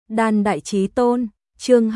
Đan Đại Chí Tôn, chương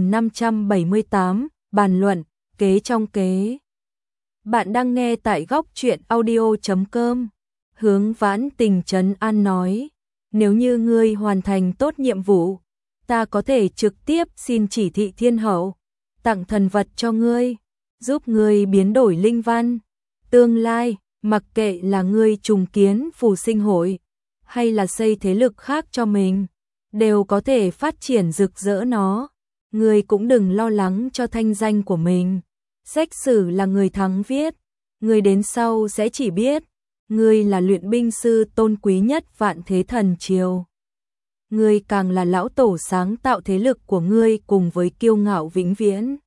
2578, bàn luận, kế trong kế. Bạn đang nghe tại góc truyện audio.com. Hướng Vãn Tình trấn an nói, nếu như ngươi hoàn thành tốt nhiệm vụ, ta có thể trực tiếp xin chỉ thị thiên hậu, tặng thần vật cho ngươi, giúp ngươi biến đổi linh văn. Tương lai, mặc kệ là ngươi trùng kiến phù sinh hội, hay là xây thế lực khác cho mình, đều có thể phát triển rực rỡ nó. Ngươi cũng đừng lo lắng cho thanh danh của mình. Sách sử là người thắng viết, ngươi đến sau sẽ chỉ biết, ngươi là luyện binh sư tôn quý nhất vạn thế thần triều. Ngươi càng là lão tổ sáng tạo thế lực của ngươi cùng với kiêu ngạo vĩnh viễn.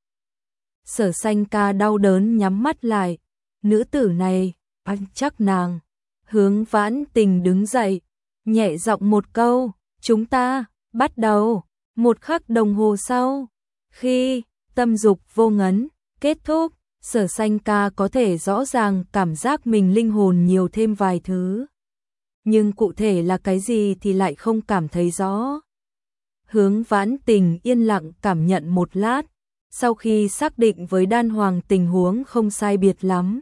Sở Sanh Ca đau đớn nhắm mắt lại, nữ tử này, anh chắc nàng. Hướng Vãn Tình đứng dậy, nhẹ giọng một câu, chúng ta, bắt đầu. Một khắc đồng hồ sau, khi tâm dục vô ngấn, kết thúc, Sở Sanh Ca có thể rõ ràng cảm giác mình linh hồn nhiều thêm vài thứ. Nhưng cụ thể là cái gì thì lại không cảm thấy rõ. Hướng Vãn Tình yên lặng cảm nhận một lát, sau khi xác định với Đan Hoàng tình huống không sai biệt lắm.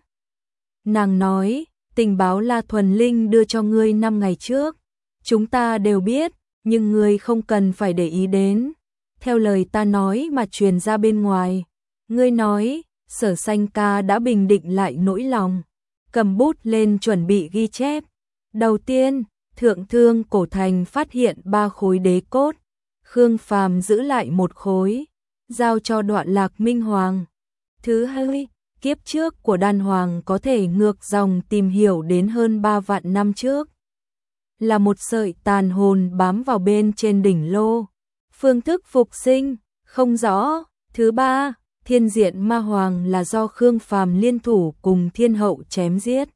Nàng nói, tình báo La Thuần Linh đưa cho ngươi 5 ngày trước, chúng ta đều biết, nhưng ngươi không cần phải để ý đến. Theo lời ta nói mà truyền ra bên ngoài. Ngươi nói, Sở Sanh Ca đã bình định lại nỗi lòng, cầm bút lên chuẩn bị ghi chép. Đầu tiên, Thượng Thương Cổ Thành phát hiện 3 khối đế cốt, Khương Phàm giữ lại 1 khối, giao cho Đoạn Lạc Minh Hoàng. Thứ hai, kiếp trước của Đan Hoàng có thể ngược dòng tìm hiểu đến hơn 3 vạn năm trước. Là một sợi tàn hồn bám vào bên trên đỉnh lô. Phương thức phục sinh, không rõ. Thứ ba, Thiên Diện Ma Hoàng là do Khương Phàm liên thủ cùng Thiên Hậu chém giết.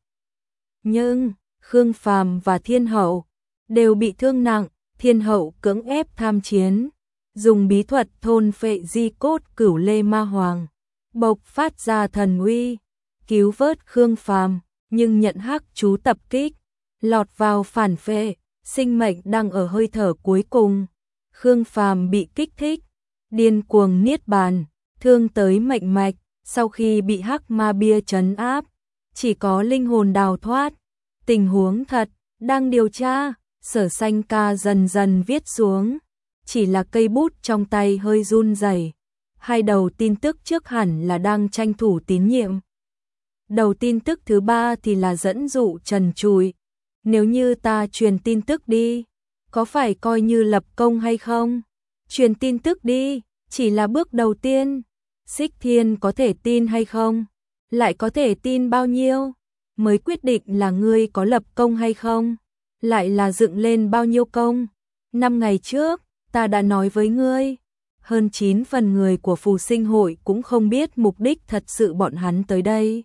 Nhưng, Khương Phàm và Thiên Hậu đều bị thương nặng, Thiên Hậu cưỡng ép tham chiến, dùng bí thuật thôn phệ di cốt Cửu Lê Ma Hoàng, bộc phát ra thần uy, cứu vớt Khương Phàm, nhưng nhận hắc chú tập kích, lọt vào phản phệ, sinh mệnh đang ở hơi thở cuối cùng. Khương Phàm bị kích thích, điên cuồng niết bàn, thương tới mệnh mạch, sau khi bị hắc ma bia trấn áp, chỉ có linh hồn đào thoát. Tình huống thật, đang điều tra, Sở Sanh Ca dần dần viết xuống, chỉ là cây bút trong tay hơi run rẩy. Hai đầu tin tức trước hẳn là đang tranh thủ tín nhiệm. Đầu tin tức thứ ba thì là dẫn dụ trần trụi. Nếu như ta truyền tin tức đi, có phải coi như lập công hay không? Truyền tin tức đi, chỉ là bước đầu tiên. Xích Thiên có thể tin hay không? Lại có thể tin bao nhiêu? Mới quyết định là ngươi có lập công hay không? Lại là dựng lên bao nhiêu công? 5 ngày trước, ta đã nói với ngươi. Hơn 9 phần người của phù sinh hội cũng không biết mục đích thật sự bọn hắn tới đây.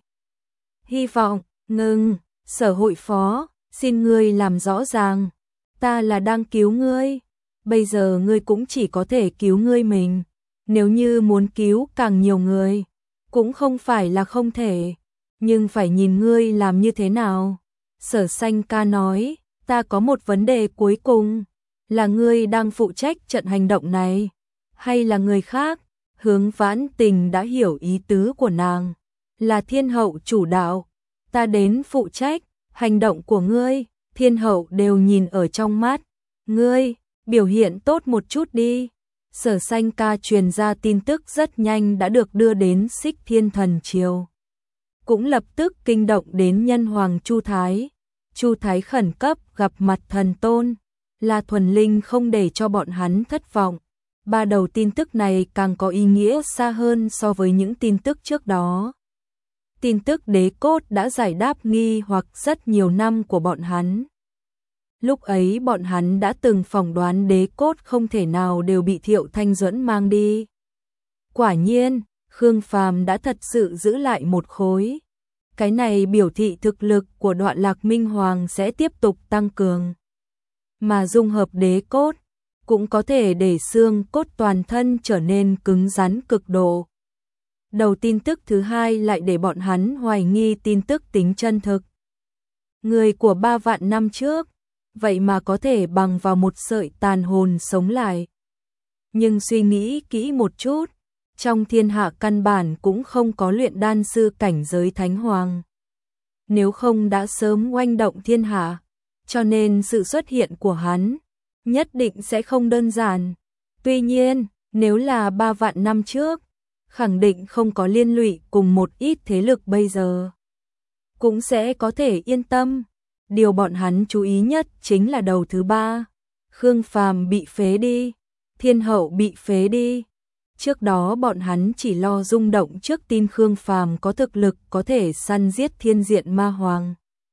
Hy vọng, ngừng, Sở hội phó, xin ngươi làm rõ ràng. Ta là đang cứu ngươi. Bây giờ ngươi cũng chỉ có thể cứu ngươi mình. Nếu như muốn cứu càng nhiều người, cũng không phải là không thể. Nhưng phải nhìn ngươi làm như thế nào. Sở Sanh Ca nói, ta có một vấn đề cuối cùng. Là ngươi đang phụ trách trận hành động này, hay là người khác? Hướng Vãn Tình đã hiểu ý tứ của nàng. Là Thiên Hậu chủ đạo, ta đến phụ trách. Hành động của ngươi, Thiên Hậu đều nhìn ở trong mắt. Ngươi, biểu hiện tốt một chút đi. Sở Sanh Ca truyền ra tin tức rất nhanh đã được đưa đến Xích Thiên Thần Triều. Cũng lập tức kinh động đến nhân hoàng Chu Thái. Chu Thái khẩn cấp gặp mặt thần tôn. La Thuần Linh không để cho bọn hắn thất vọng. 3 đầu tin tức này càng có ý nghĩa xa hơn so với những tin tức trước đó. Tin tức đế cốt đã giải đáp nghi hoặc rất nhiều năm của bọn hắn. Lúc ấy bọn hắn đã từng phỏng đoán đế cốt không thể nào đều bị Thiệu Thanh Duẫn mang đi. Quả nhiên, Khương Phàm đã thật sự giữ lại 1 khối. Cái này biểu thị thực lực của Đoạn Lạc Minh Hoàng sẽ tiếp tục tăng cường. Mà dung hợp đế cốt, cũng có thể để xương cốt toàn thân trở nên cứng rắn cực độ. Đầu tin tức thứ hai lại để bọn hắn hoài nghi tin tức tính chân thực. Người của 3 vạn năm trước, vậy mà có thể bằng vào một sợi tàn hồn sống lại. nhưng suy nghĩ kỹ một chút, trong thiên hạ căn bản cũng không có luyện đan sư cảnh giới thánh hoàng. Nếu không đã sớm oanh động thiên hạ, cho nên sự xuất hiện của hắn nhất định sẽ không đơn giản. Tuy nhiên, nếu là 3 vạn năm trước, khẳng định không có liên lụy cùng một ít thế lực bây giờ. Cũng sẽ có thể yên tâm. Điều bọn hắn chú ý nhất chính là đầu thứ 3. Khương Phàm bị phế đi, Thiên Hậu bị phế đi. Trước đó bọn hắn chỉ lo rung động trước tin Khương Phàm có thực lực có thể săn giết thiên diện ma hoàng.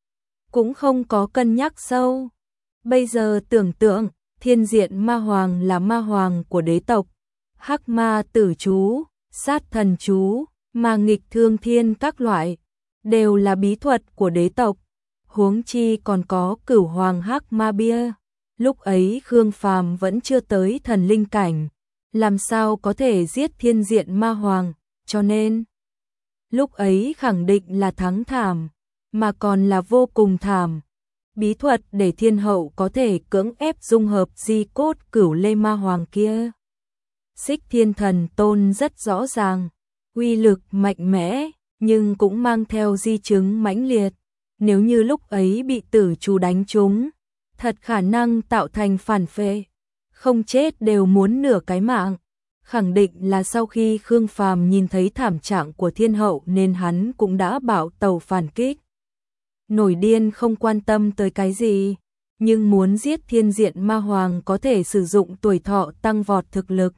Cũng không có cân nhắc sâu. Bây giờ tưởng tượng, thiên diện ma hoàng là ma hoàng của đế tộc. Hắc ma tử chú, sát thần chú, ma nghịch thương thiên các loại, đều là bí thuật của đế tộc. Huống chi còn có cửu hoàng hắc ma bia. Lúc ấy Khương Phàm vẫn chưa tới thần linh cảnh, làm sao có thể giết thiên diện ma hoàng, cho nên lúc ấy khẳng định là thắng thảm, mà còn là vô cùng thảm. Bí thuật để thiên hậu có thể cưỡng ép dung hợp di cốt cửu lê ma hoàng kia. Xích Thiên Thần Tôn rất rõ ràng, uy lực mạnh mẽ, nhưng cũng mang theo di chứng mãnh liệt. Nếu như lúc ấy bị tử chú đánh trúng, thật khả năng tạo thành phản phệ, không chết đều muốn nửa cái mạng. Khẳng định là sau khi Khương Phàm nhìn thấy thảm trạng của thiên hậu nên hắn cũng đã bảo tàu phản kích. Nổi điên không quan tâm tới cái gì, nhưng muốn giết thiên diện ma hoàng có thể sử dụng tuổi thọ tăng vọt thực lực.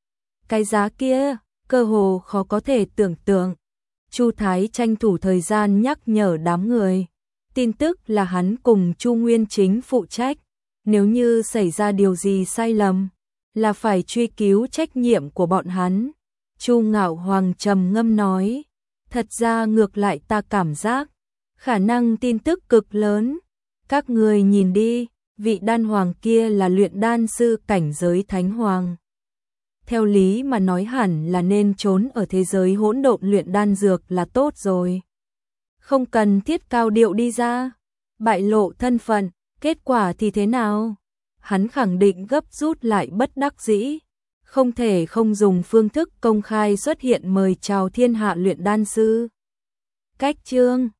Cái giá kia, cơ hồ khó có thể tưởng tượng. Chu Thái tranh thủ thời gian nhắc nhở đám người. Tin tức là hắn cùng Chu Nguyên Chính phụ trách. Nếu như xảy ra điều gì sai lầm, là phải truy cứu trách nhiệm của bọn hắn. Chu Ngạo Hoàng trầm ngâm nói. Thật ra ngược lại ta cảm giác, khả năng tin tức cực lớn. Các người nhìn đi, vị đan hoàng kia là luyện đan sư cảnh giới thánh hoàng. Theo lý mà nói hẳn là nên trốn ở thế giới hỗn độn luyện đan dược là tốt rồi. Không cần thiết cao điệu đi ra, bại lộ thân phận, kết quả thì thế nào? Hắn khẳng định gấp rút lại bất đắc dĩ. Không thể không dùng phương thức công khai xuất hiện mời chào thiên hạ luyện đan sư. Cách chương